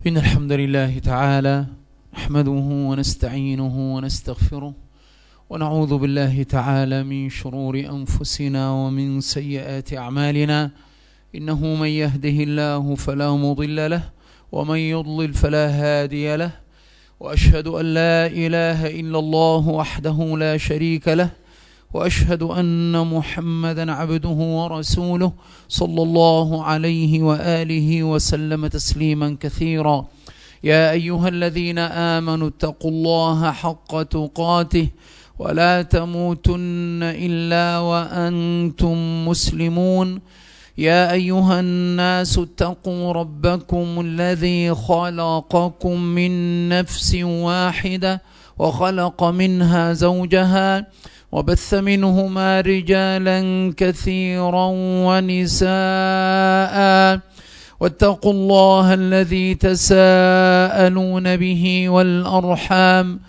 إن الحمد لله تعالى نحمده ونستعينه ونستغفره ونعوذ بالله تعالى من شرور أنفسنا ومن سيئات أعمالنا. إنه من يهده الله فلا مضل له ومن يضلل فلا هادي له، وأشهد أن لا إله إلا الله وحده لا شريك له، وأشهد أن محمدا عبده ورسوله صلى الله عليه وآله وسلم تسليما كثيرا. يا أيها الذين آمنوا اتقوا الله حق تقاته ولا تموتن إلا وأنتم مسلمون. يا أيها الناس اتقوا ربكم الذي خلقكم من نفس واحدة وخلق منها زوجها وبث منهما رجالا كثيرا ونساء، واتقوا الله الذي تساءلون به والأرحام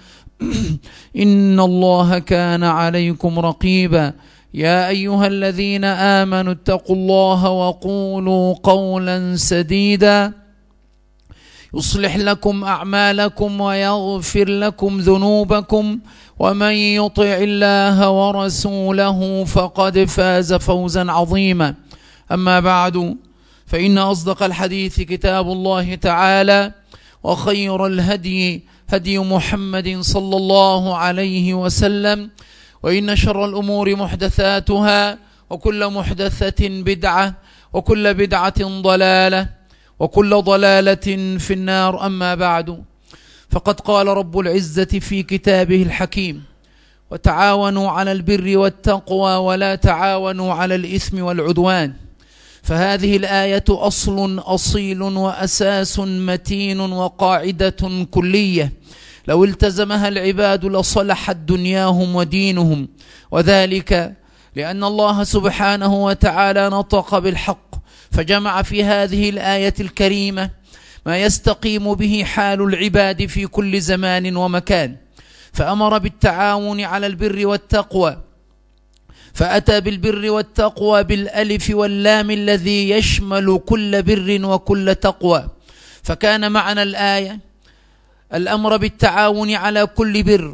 إن الله كان عليكم رقيبا. يا أيها الذين آمنوا اتقوا الله وقولوا قولا سديدا يصلح لكم أعمالكم ويغفر لكم ذنوبكم، ومن يطع الله ورسوله فقد فاز فوزا عظيما. أما بعد، فإن أصدق الحديث كتاب الله تعالى، وخير الهدي هدي محمد صلى الله عليه وسلم، وإن شر الأمور محدثاتها، وكل محدثة بدعة، وكل بدعة ضلالة، وكل ضلالة في النار. أما بعد، فقد قال رب العزة في كتابه الحكيم: وتعاونوا على البر والتقوى ولا تعاونوا على الإثم والعدوان. فهذه الآية أصل أصيل وأساس متين وقاعدة كلية، لو التزمها العباد لصلحت دنياهم ودينهم، وذلك لأن الله سبحانه وتعالى نطق بالحق، فجمع في هذه الآية الكريمة ما يستقيم به حال العباد في كل زمان ومكان، فأمر بالتعاون على البر والتقوى، فأتى بالبر والتقوى بالألف واللام الذي يشمل كل بر وكل تقوى. فكان معنى الآية الأمر بالتعاون على كل بر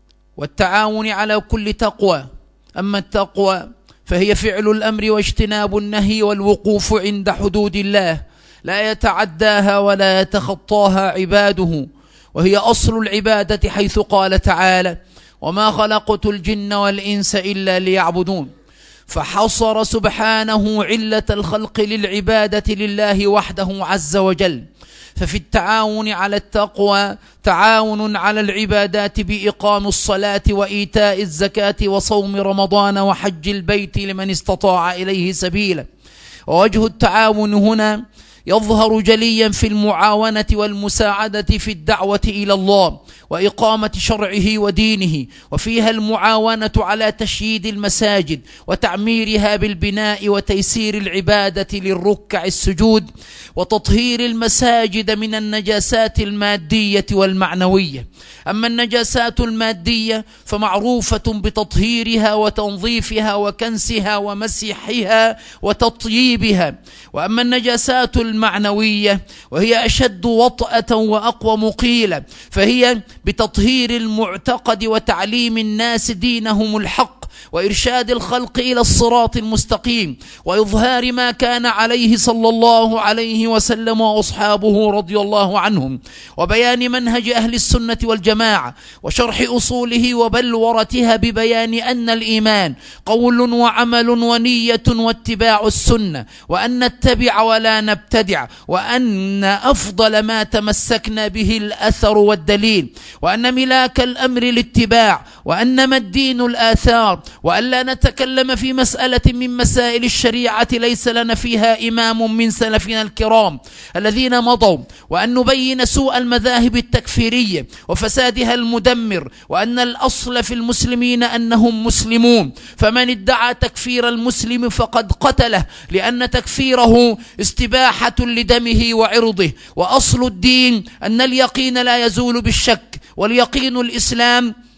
والتعاون على كل تقوى. أما التقوى فهي فعل الأمر واجتناب النهي والوقوف عند حدود الله، لا يتعداها ولا يتخطاها عباده، وهي أصل العبادة، حيث قال تعالى: وما خلقت الجن والإنس إلا ليعبدون. فحصر سبحانه علة الخلق للعبادة لله وحده عز وجل. ففي التعاون على التقوى تعاون على العبادات بإقام الصلاة وإيتاء الزكاة وصوم رمضان وحج البيت لمن استطاع إليه سبيلا. ووجه التعاون هنا يظهر جليا في المعاونة والمساعدة في الدعوة إلى الله وإقامة شرعه ودينه، وفيها المعاونة على تشييد المساجد وتعميرها بالبناء وتيسير العبادة للركع السجود، وتطهير المساجد من النجاسات المادية والمعنوية. أما النجاسات المادية فمعروفة بتطهيرها وتنظيفها وكنسها ومسحها وتطييبها، وأما النجاسات المعنوية وهي أشد وطأة وأقوى مقيلة، فهي بتطهير المعتقد وتعليم الناس دينهم الحق وإرشاد الخلق إلى الصراط المستقيم، وإظهار ما كان عليه صلى الله عليه وسلم وأصحابه رضي الله عنهم، وبيان منهج أهل السنة والجماعة، وشرح أصوله وبلورتها ببيان أن الإيمان قول وعمل ونية واتباع السنة، وأن نتبع ولا نبتدع، وأن أفضل ما تمسكنا به الأثر والدليل، وأن ملاك الأمر الاتباع، وأنما الدين الآثار، وأن لا نتكلم في مسألة من مسائل الشريعة ليس لنا فيها إمام من سلفنا الكرام الذين مضوا، وأن نبين سوء المذاهب التكفيرية وفسادها المدمر، وأن الأصل في المسلمين أنهم مسلمون، فمن ادعى تكفير المسلم فقد قتله، لأن تكفيره استباحة لدمه وعرضه. وأصل الدين أن اليقين لا يزول بالشك، واليقين الإسلام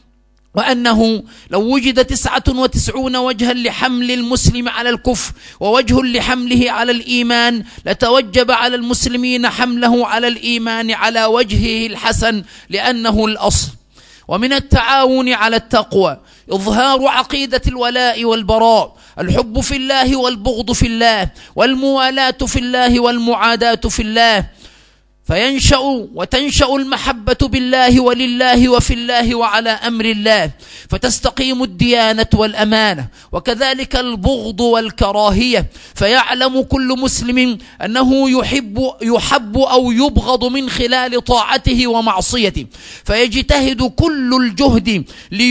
وأنه لو وجد 99 وجها لحمل المسلم على الكفر ووجه لحمله على الإيمان لتوجب على المسلمين حمله على الإيمان على وجهه الحسن لأنه الأصل. ومن التعاون على التقوى إظهار عقيدة الولاء والبراء، الحب في الله والبغض في الله، والموالاة في الله والمعاداة في الله، وتنشأ المحبة بالله ولله وفي الله وعلى أمر الله، فتستقيم الديانة والأمانة، وكذلك البغض والكراهية، فيعلم كل مسلم أنه يحب أو يبغض من خلال طاعته ومعصيته، فيجتهد كل الجهد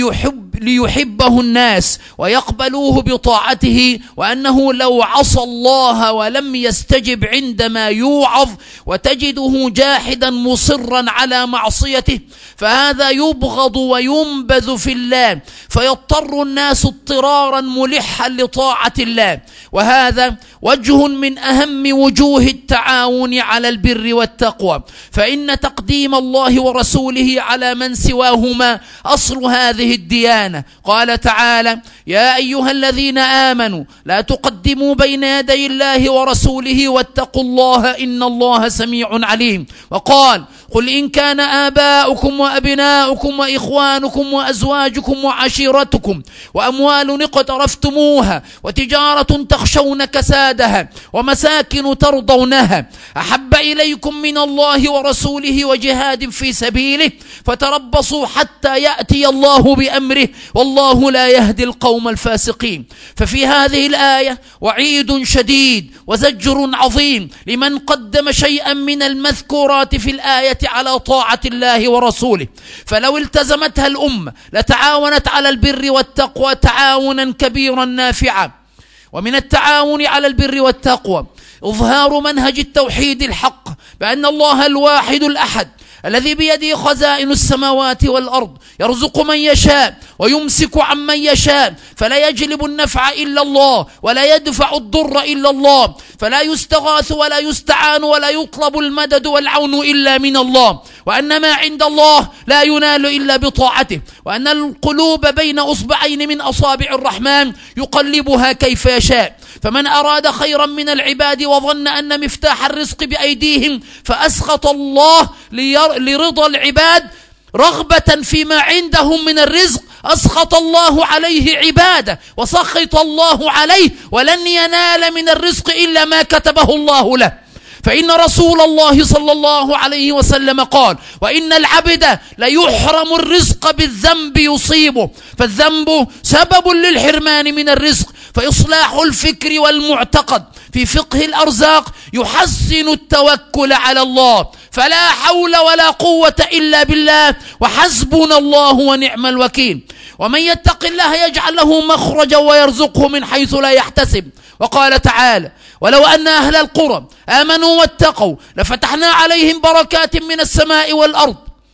ليحبه الناس ويقبلوه بطاعته، وأنه لو عصى الله ولم يستجب عندما يوعظ وتجده جاحدا مصرا على معصيته فهذا يبغض وينبذ في الله، فيضطر الناس اضطرارا ملحا لطاعة الله. وهذا وجه من أهم وجوه التعاون على البر والتقوى، فإن تقديم الله ورسوله على من سواهما أصل هذه الديانة. قال تعالى: يا أيها الذين آمنوا لا تقدموا بين يدي الله ورسوله واتقوا الله إن الله سميع عليم. وقال: قل إن كان آباؤكم وأبناؤكم وإخوانكم وأزواجكم وعشيرتكم وأموال اقترفتموها وتجارة تخشون كسادها ومساكن ترضونها أحب إليكم من الله ورسوله وجهاد في سبيله فتربصوا حتى يأتي الله بأمره والله لا يهدي القوم الفاسقين. ففي هذه الآية وعيد شديد وزجر عظيم لمن قدم شيئا من المذكورات في الآية على طاعة الله ورسوله، فلو التزمتها الأمة لتعاونت على البر والتقوى تعاونا كبيرا نافعا. ومن التعاون على البر والتقوى إظهار منهج التوحيد الحق، بأن الله الواحد الأحد الذي بيده خزائن السماوات والأرض يرزق من يشاء ويمسك عمن يشاء، فلا يجلب النفع إلا الله ولا يدفع الضر إلا الله، فلا يستغاث ولا يستعان ولا يطلب المدد والعون إلا من الله، وأن ما عند الله لا ينال إلا بطاعته، وأن القلوب بين أصبعين من أصابع الرحمن يقلبها كيف يشاء. فمن أراد خيرا من العباد وظن أن مفتاح الرزق بأيديهم فأسخط الله لرضا العباد رغبة فيما عندهم من الرزق، أسخط الله عليه عباده وسخط الله عليه ولن ينال من الرزق إلا ما كتبه الله له. فإن رسول الله صلى الله عليه وسلم قال: وإن العبد ليحرم الرزق بالذنب يصيبه، فالذنب سبب للحرمان من الرزق. فإصلاح الفكر والمعتقد في فقه الأرزاق يحسن التوكل على الله، فلا حول ولا قوة إلا بالله وحسبنا الله ونعم الوكيل. ومن يتق الله يجعل له مخرجا ويرزقه من حيث لا يحتسب. وقال تعالى: ولو أن أهل القرى آمنوا واتقوا لفتحنا عليهم بركات من السماء والأرض.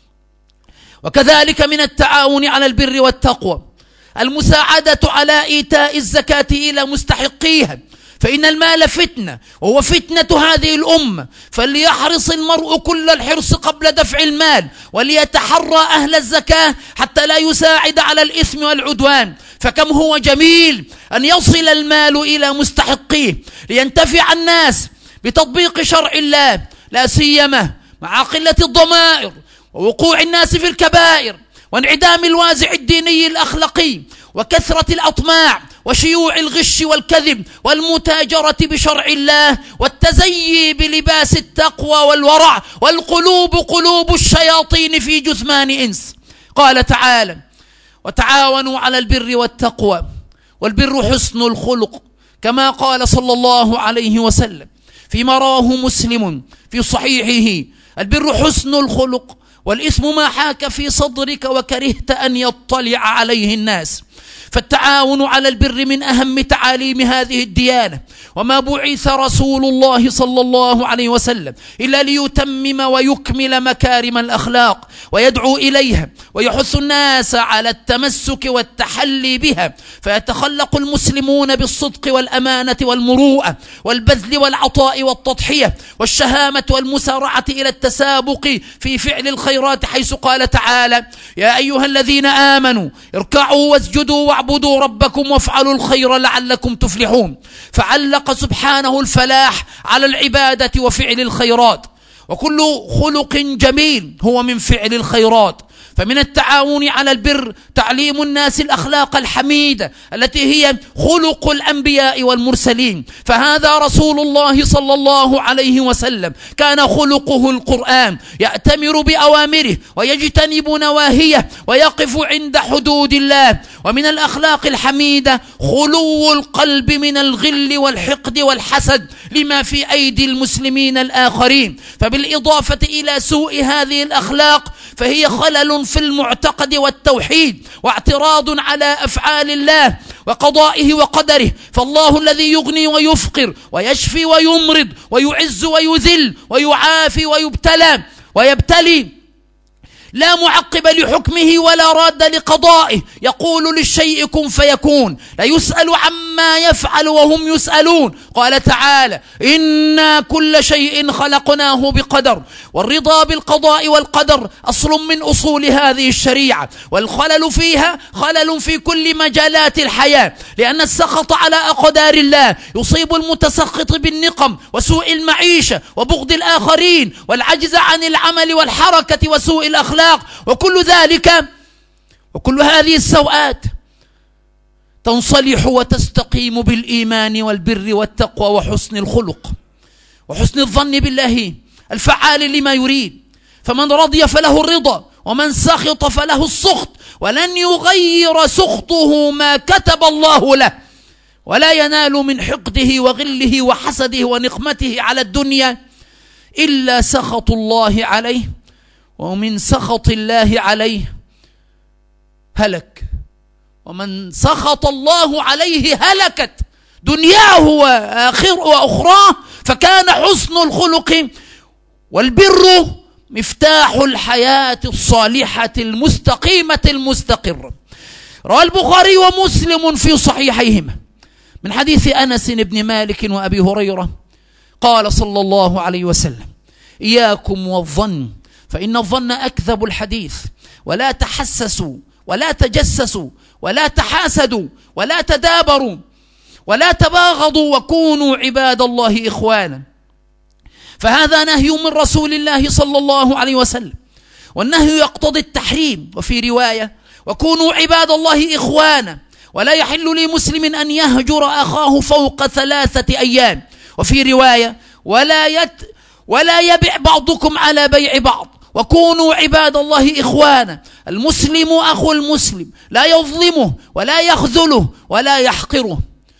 وكذلك من التعاون على البر والتقوى المساعدة على إيتاء الزكاة إلى مستحقيها، فإن المال فتنة وهو فتنة هذه الأمة، فليحرص المرء كل الحرص قبل دفع المال وليتحرى أهل الزكاة حتى لا يساعد على الإثم والعدوان. فكم هو جميل أن يصل المال إلى مستحقيه لينتفع الناس بتطبيق شرع الله، لا سيما مع قلة الضمائر ووقوع الناس في الكبائر وانعدام الوازع الديني الأخلاقي وكثرة الأطماع وشيوع الغش والكذب والمتاجرة بشرع الله والتزيي بلباس التقوى والورع، والقلوب قلوب الشياطين في جثمان إنس. قال تعالى: وتعاونوا على البر والتقوى، والبر حسن الخلق، كما قال صلى الله عليه وسلم فيما رواه مسلم في صحيحه: البر حسن الخلق والإثم ما حاك في صدرك وكرهت أن يطلع عليه الناس. فالتعاون على البر من أهم تعاليم هذه الديانة، وما بعث رسول الله صلى الله عليه وسلم إلا ليتمم ويكمل مكارم الأخلاق، ويدعو إليها ويحث الناس على التمسك والتحلي بها، فيتخلق المسلمون بالصدق والأمانة والمروءة والبذل والعطاء والتضحية والشهامة والمسارعة إلى التسابق في فعل الخيرات، حيث قال تعالى: يا أيها الذين آمنوا اركعوا واسجدوا واعبدوا ربكم وافعلوا الخير لعلكم تفلحون. فعلق سبحانه الفلاح على العبادة وفعل الخيرات، وكل خلق جميل هو من فعل الخيرات. فمن التعاون على البر تعليم الناس الأخلاق الحميدة التي هي خلق الأنبياء والمرسلين، فهذا رسول الله صلى الله عليه وسلم كان خلقه القرآن، يأتمر بأوامره ويجتنب نواهيه ويقف عند حدود الله. ومن الأخلاق الحميدة خلو القلب من الغل والحقد والحسد لما في أيدي المسلمين الآخرين. فبالإضافة إلى سوء هذه الأخلاق فهي خلل في المعتقد والتوحيد، واعتراض على أفعال الله وقضائه وقدره. فالله الذي يغني ويفقر ويشفي ويمرض ويعز ويذل ويعافي ويبتلي لا معقب لحكمه ولا راد لقضائه، يقول للشيء كن فيكون، لا يسأل عما يفعل وهم يسألون. قال تعالى: إنا كل شيء خلقناه بقدر. والرضا بالقضاء والقدر أصل من أصول هذه الشريعة، والخلل فيها خلل في كل مجالات الحياة، لأن السخط على أقدار الله يصيب المتسخط بالنقم وسوء المعيشة وبغض الآخرين والعجز عن العمل والحركة وسوء الأخلاق، وكل ذلك وكل هذه السوءات تنصلح وتستقيم بالإيمان والبر والتقوى وحسن الخلق وحسن الظن بالله الفعال لما يريد. فمن رضي فله الرضا، ومن سخط فله السخط، ولن يغير سخطه ما كتب الله له، ولا ينال من حقده وغله وحسده ونقمته على الدنيا إلا سخط الله عليه، ومن سخط الله عليه هلك، ومن سخط الله عليه هلكت دنياه وأخراه. فكان حسن الخلق والبر مفتاح الحياة الصالحة المستقيمة المستقرة. روى البخاري ومسلم في صحيحيهما من حديث أنس بن مالك وأبي هريرة قال صلى الله عليه وسلم: إياكم والظن فإن الظن أكذب الحديث، ولا تحسسوا ولا تجسسوا ولا تحاسدوا ولا تدابروا ولا تباغضوا وكونوا عباد الله إخوانا. فهذا نهي من رسول الله صلى الله عليه وسلم، والنهي يقتضي التحريم. وفي رواية: وكونوا عباد الله إخوانا، ولا يحل لمسلم أن يهجر أخاه فوق 3 أيام. وفي رواية: ولا يبع بعضكم على بيع بعض، وكونوا عباد الله إخوانا. المسلم أخو المسلم، لا يظلمه ولا يخذله ولا يحقره.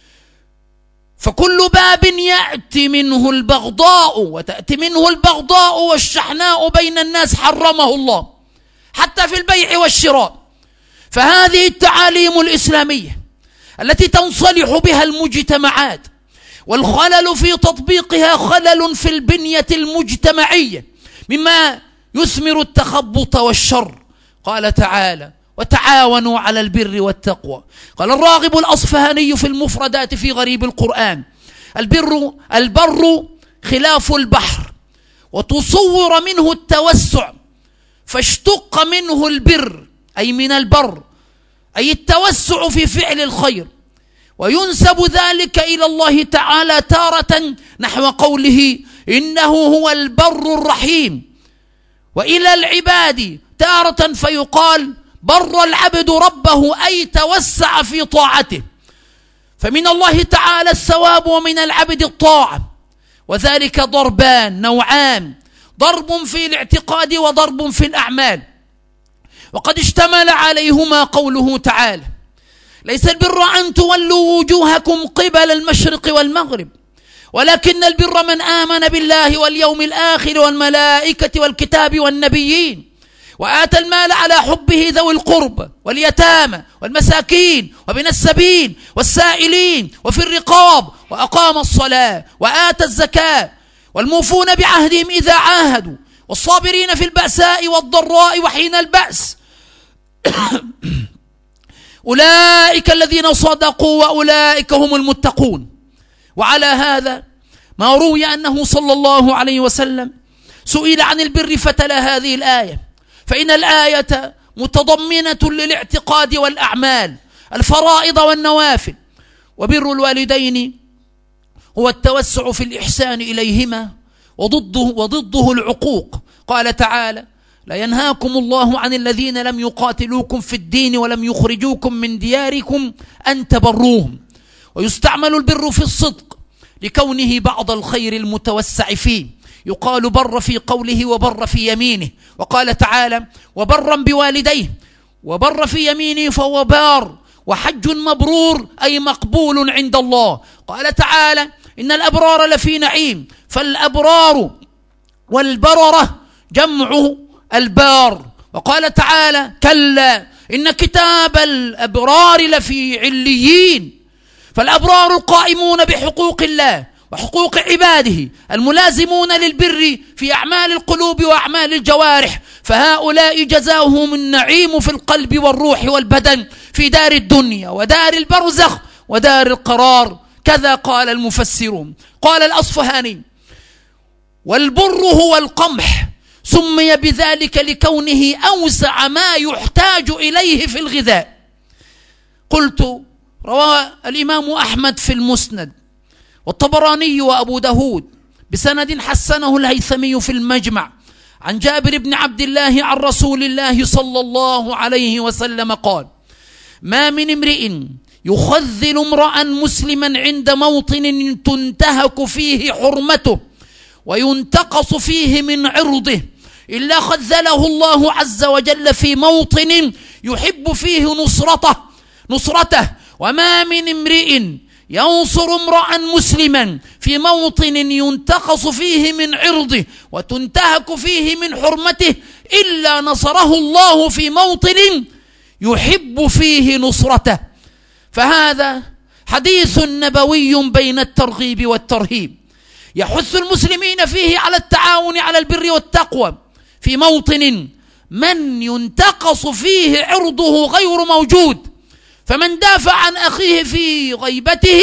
فكل باب يأتي منه البغضاء وتأتي منه البغضاء والشحناء بين الناس حرمه الله، حتى في البيع والشراء. فهذه التعاليم الإسلامية التي تنصلح بها المجتمعات، والخلل في تطبيقها خلل في البنية المجتمعية مما يثمر التخبط والشر. قال تعالى: وتعاونوا على البر والتقوى. قال الراغب الأصفهاني في المفردات في غريب القرآن: البر خلاف البحر، وتصور منه التوسع، فاشتق منه البر أي من البر، أي التوسع في فعل الخير. وينسب ذلك إلى الله تعالى تارة نحو قوله: إنه هو البر الرحيم، وإلى العباد تارة فيقال: بر العبد ربه، أي توسع في طاعته. فمن الله تعالى الثواب ومن العبد الطاعة، وذلك ضربان نوعان: ضرب في الاعتقاد وضرب في الأعمال. وقد اشتمل عليهما قوله تعالى: ليس البر أن تولوا وجوهكم قبل المشرق والمغرب، ولكن البر من آمن بالله واليوم الآخر والملائكة والكتاب والنبيين، وآتى المال على حبه ذوي القربى واليتامى والمساكين وابن السبيل والسائلين وفي الرقاب، وأقام الصلاة وآتى الزكاة، والموفون بعهدهم إذا عاهدوا، والصابرين في البأساء والضراء وحين البأس أولئك الذين صدقوا وأولئك هم المتقون. وعلى هذا ما روي أنه صلى الله عليه وسلم سئل عن البر فتلا هذه الآية، فإن الآية متضمنة للاعتقاد والأعمال الفرائض والنوافل. وبر الوالدين هو التوسع في الإحسان إليهما وضده العقوق. قال تعالى: لا ينهاكم الله عن الذين لم يقاتلوكم في الدين ولم يخرجوكم من دياركم أن تبروهم. ويستعمل البر في الصدق لكونه بعض الخير المتوسع فيه، يقال بر في قوله وبر في يمينه. وقال تعالى: وبرا بوالديه، وبر في يمينه فهو بار. وحج مبرور أي مقبول عند الله. قال تعالى: إن الأبرار لفي نعيم، فالأبرار والبررة جمع البار. وقال تعالى: كلا إن كتاب الأبرار لفي عليين. فالأبرار القائمون بحقوق الله وحقوق عباده الملازمون للبر في أعمال القلوب وأعمال الجوارح، فهؤلاء جزاؤهم النعيم في القلب والروح والبدن في دار الدنيا ودار البرزخ ودار القرار. كذا قال المفسرون. قال الأصفهاني: والبر هو القمح، سمي بذلك لكونه أوسع ما يحتاج إليه في الغذاء. قلت: روى الإمام أحمد في المسند، والطبراني وأبو داود بسند حسنه الهيثمي في المجمع، عن جابر بن عبد الله عن رسول الله صلى الله عليه وسلم قال: ما من امرئ يخذل امرأ مسلما عند موطن تنتهك فيه حرمته وينتقص فيه من عرضه إلا خذله الله عز وجل في موطن يحب فيه نصرته. وما من امرئ ينصر امرأ مسلما في موطن ينتقص فيه من عرضه وتنتهك فيه من حرمته إلا نصره الله في موطن يحب فيه نصرته. فهذا حديث نبوي بين الترغيب والترهيب، يحث المسلمين فيه على التعاون على البر والتقوى في موطن من ينتقص فيه عرضه غير موجود. فمن دافع عن أخيه في غيبته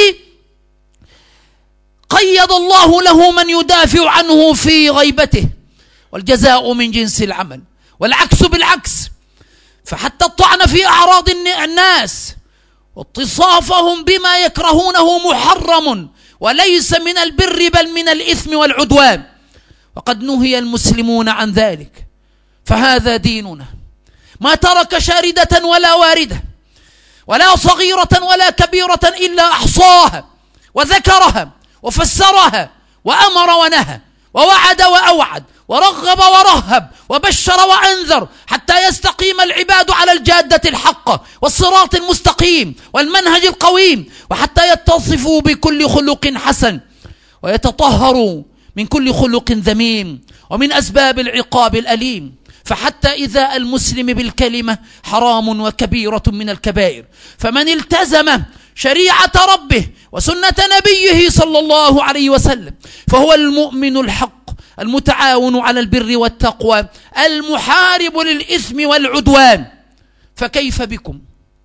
قيض الله له من يدافع عنه في غيبته، والجزاء من جنس العمل. والعكس بالعكس، فحتى الطعن في أعراض الناس واتصافهم بما يكرهونه محرم وليس من البر بل من الإثم والعدوان، وقد نهي المسلمون عن ذلك. فهذا ديننا، ما ترك شاردة ولا واردة ولا صغيرة ولا كبيرة إلا أحصاها وذكرها وفسرها وأمر ونهى ووعد وأوعد ورغب ورهب وبشر وأنذر حتى يستقيم العباد على الجادة الحقة والصراط المستقيم والمنهج القويم، وحتى يتصفوا بكل خلق حسن ويتطهروا من كل خلق ذميم ومن أسباب العقاب الأليم. فحتى إذا المسلم بالكلمة حرام وكبيرة من الكبائر، فمن التزم شريعة ربه وسنة نبيه صلى الله عليه وسلم فهو المؤمن الحق المتعاون على البر والتقوى المحارب للإثم والعدوان. فكيف بكم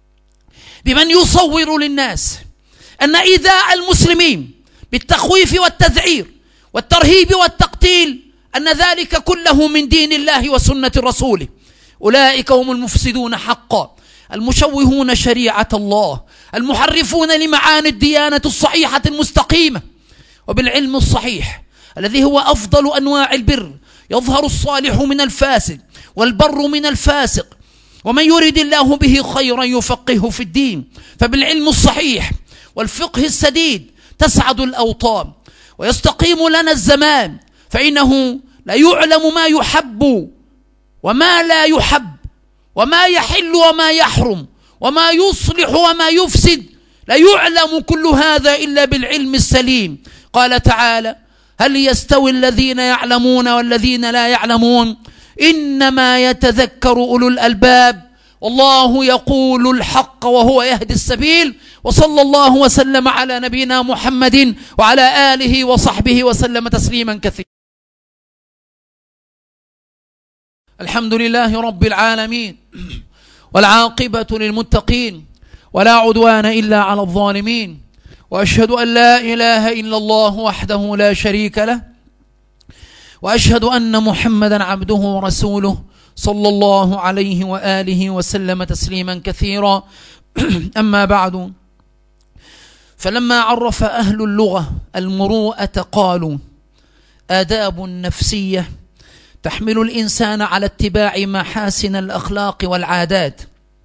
بمن يصور للناس أن إيذاء المسلمين بالتخويف والتذعير والترهيب والتقتيل أن ذلك كله من دين الله وسنة رسوله؟ أولئك هم المفسدون حقا، المشوهون شريعة الله، المحرفون لمعاني الديانة الصحيحة المستقيمة. وبالعلم الصحيح الذي هو أفضل أنواع البر يظهر الصالح من الفاسد والبر من الفاسق، ومن يريد الله به خيرا يفقهه في الدين. فبالعلم الصحيح والفقه السديد تسعد الأوطان ويستقيم لنا الزمان، فإنه لا يعلم ما يحب وما لا يحب، وما يحل وما يحرم، وما يصلح وما يفسد، لا يعلم كل هذا إلا بالعلم السليم. قال تعالى: هل يستوي الذين يعلمون والذين لا يعلمون؟ إنما يتذكر أولو الألباب. والله يقول الحق وهو يهدي السبيل. وصلى الله وسلم على نبينا محمد وعلى آله وصحبه وسلم تسليما كثيرا. الحمد لله رب العالمين، والعاقبة للمتقين، ولا عدوان إلا على الظالمين، وأشهد أن لا إله إلا الله وحده لا شريك له، وأشهد أن محمدا عبده ورسوله صلى الله عليه وآله وسلم تسليما كثيرا. أما بعد، فلما عرف أهل اللغة المروءة قالوا: آداب نفسية تحمل الإنسان على اتباع محاسن الأخلاق والعادات،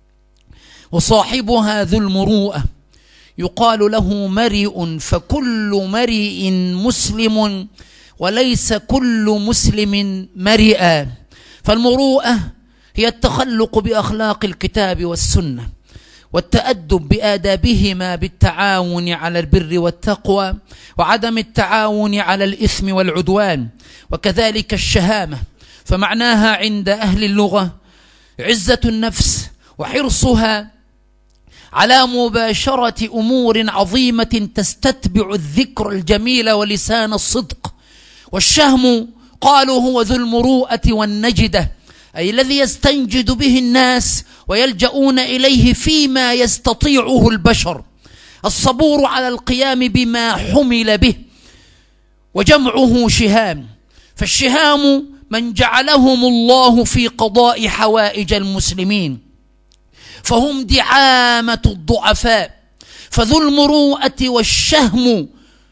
وصاحبها ذو المروءة يقال له مريء، فكل مريء مسلم وليس كل مسلم مريئا. فالمروءة هي التخلق بأخلاق الكتاب والسنة، والتأدب بآدابهما بالتعاون على البر والتقوى، وعدم التعاون على الإثم والعدوان. وكذلك الشهامة، فمعناها عند أهل اللغة عزة النفس وحرصها على مباشرة أمور عظيمة تستتبع الذكر الجميل ولسان الصدق. والشهم قالوا هو ذو المروءة والنجدة، أي الذي يستنجد به الناس ويلجؤون إليه فيما يستطيعه البشر. الصبور على القيام بما حمل به، وجمعه شهام. فالشهام من جعلهم الله في قضاء حوائج المسلمين، فهم دعامة الضعفاء. فذو المروءة والشهم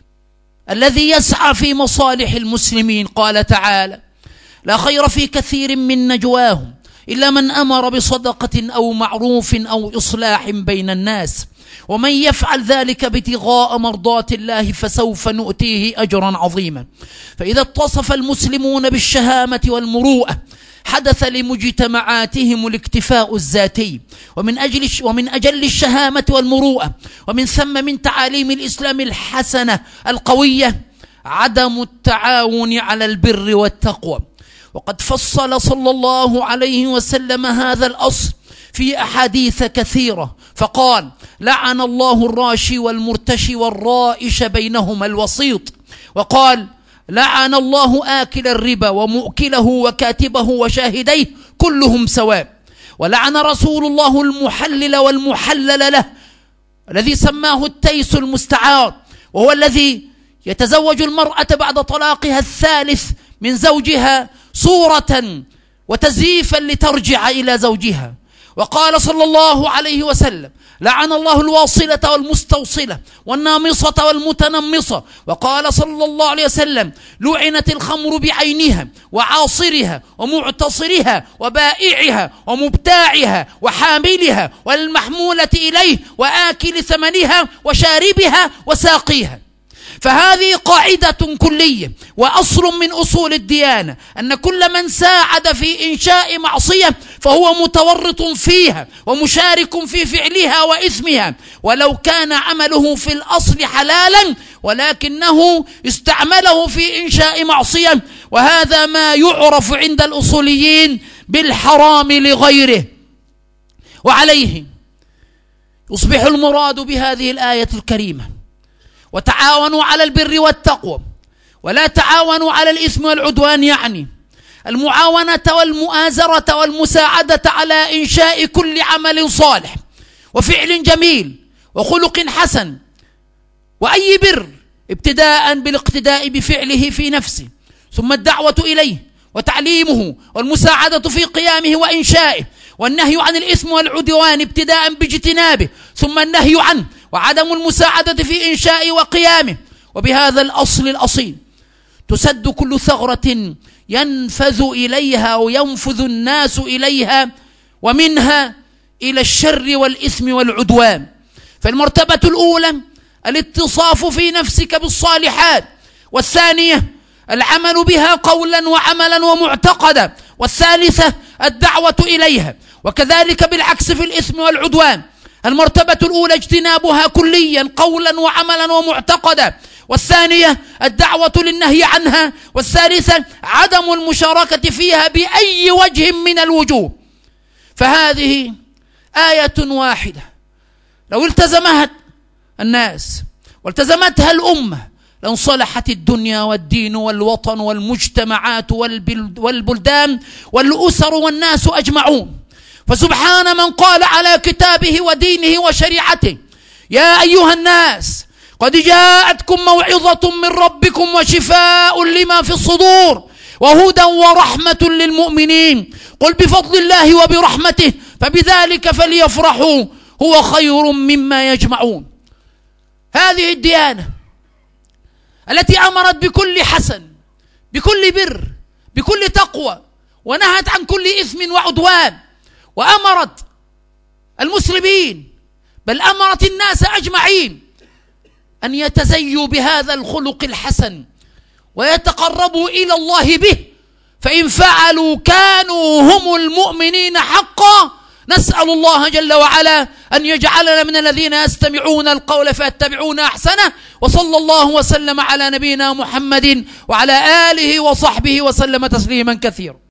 الذي يسعى في مصالح المسلمين. قال تعالى: لا خير في كثير من نجواهم إلا من أمر بصدقة أو معروف أو إصلاح بين الناس، ومن يفعل ذلك ابتغاء مرضات الله فسوف نؤتيه أجرا عظيما. فإذا اتصف المسلمون بالشهامة والمروءة حدث لمجتمعاتهم الاكتفاء الذاتي. ومن أجل الشهامة والمروءة، ومن ثم من تعاليم الإسلام الحسنة القوية، عدم التعاون على البر والتقوى. وقد فصل صلى الله عليه وسلم هذا الأصل في أحاديث كثيرة، فقال: لعن الله الراشي والمرتشي والرائش بينهما الوسيط. وقال: لعن الله آكل الربا ومؤكله وكاتبه وشاهديه كلهم سواء. ولعن رسول الله المحلل والمحلل له، الذي سماه التيس المستعار، وهو الذي يتزوج المرأة بعد طلاقها الثالث من زوجها صورة وتزييفا لترجع إلى زوجها. وقال صلى الله عليه وسلم: لعن الله الواصلة والمستوصلة والنامصة والمتنمصة. وقال صلى الله عليه وسلم: لعنت الخمر بعينها وعاصرها ومعتصرها وبائعها ومبتاعها وحاملها والمحمولة إليه وآكل ثمنها وشاربها وساقيها. فهذه قاعدة كلية وأصل من أصول الديانة، أن كل من ساعد في إنشاء معصية فهو متورط فيها ومشارك في فعلها وإثمها، ولو كان عمله في الأصل حلالا ولكنه استعمله في إنشاء معصية. وهذا ما يعرف عند الأصوليين بالحرام لغيره. وعليه يصبح المراد بهذه الآية الكريمة: وتعاونوا على البر والتقوى ولا تعاونوا على الإثم والعدوان، يعني المعاونة والمؤازرة والمساعدة على إنشاء كل عمل صالح وفعل جميل وخلق حسن وأي بر، ابتداء بالاقتداء بفعله في نفسه، ثم الدعوة إليه وتعليمه والمساعدة في قيامه وإنشائه، والنهي عن الإثم والعدوان ابتداء باجتنابه، ثم النهي عنه وعدم المساعدة في إنشاء وقيامه. وبهذا الأصل الأصيل تسد كل ثغرة ينفذ إليها أو ينفذ الناس إليها، ومنها إلى الشر والإثم والعدوان. فالمرتبة الأولى الاتصاف في نفسك بالصالحات، والثانية العمل بها قولا وعملا ومعتقدا، والثالثة الدعوة إليها. وكذلك بالعكس في الإثم والعدوان، المرتبة الأولى اجتنابها كليا قولا وعملا ومعتقدا، والثانية الدعوة للنهي عنها، والثالثة عدم المشاركة فيها بأي وجه من الوجوه. فهذه آية واحدة لو التزمها الناس والتزمتها الأمة لانصلحت الدنيا والدين والوطن والمجتمعات والبلدان والأسر والناس أجمعون. فسبحان من قال على كتابه ودينه وشريعته: يا أيها الناس قد جاءتكم موعظة من ربكم وشفاء لما في الصدور وهدى ورحمة للمؤمنين، قل بفضل الله وبرحمته فبذلك فليفرحوا هو خير مما يجمعون. هذه الديانة التي أمرت بكل حسن، بكل بر، بكل تقوى، ونهت عن كل إثم وعدوان، وأمرت المسلمين بل أمرت الناس أجمعين أن يتزيوا بهذا الخلق الحسن ويتقربوا إلى الله به، فإن فعلوا كانوا هم المؤمنين حقا. نسأل الله جل وعلا أن يجعلنا من الذين يستمعون القول فيتبعون أحسنه. وصلى الله وسلم على نبينا محمد وعلى آله وصحبه وسلم تسليما كثيرا.